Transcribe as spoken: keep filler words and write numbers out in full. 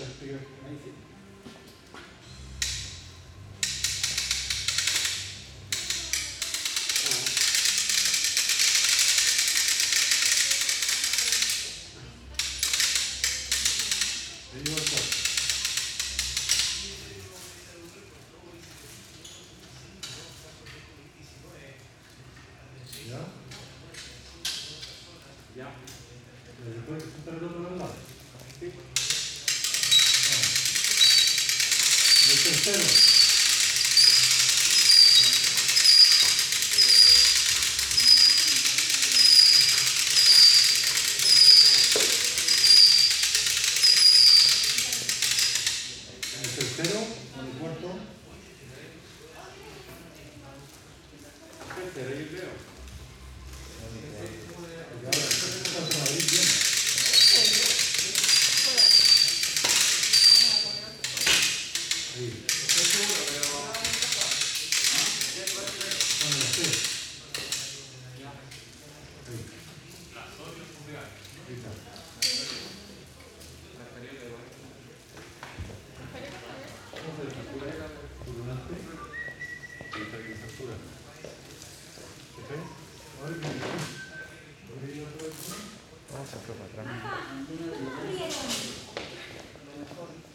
Ahí sí. Ahí va el cuarto. ¿Ya? Ya. Después sentar el otro lado. Sí. El tercero. El tercero, con el cuarto. El tercero, yo creo. Y ahora, estás en Madrid bien. Ahí. Vamos a probar.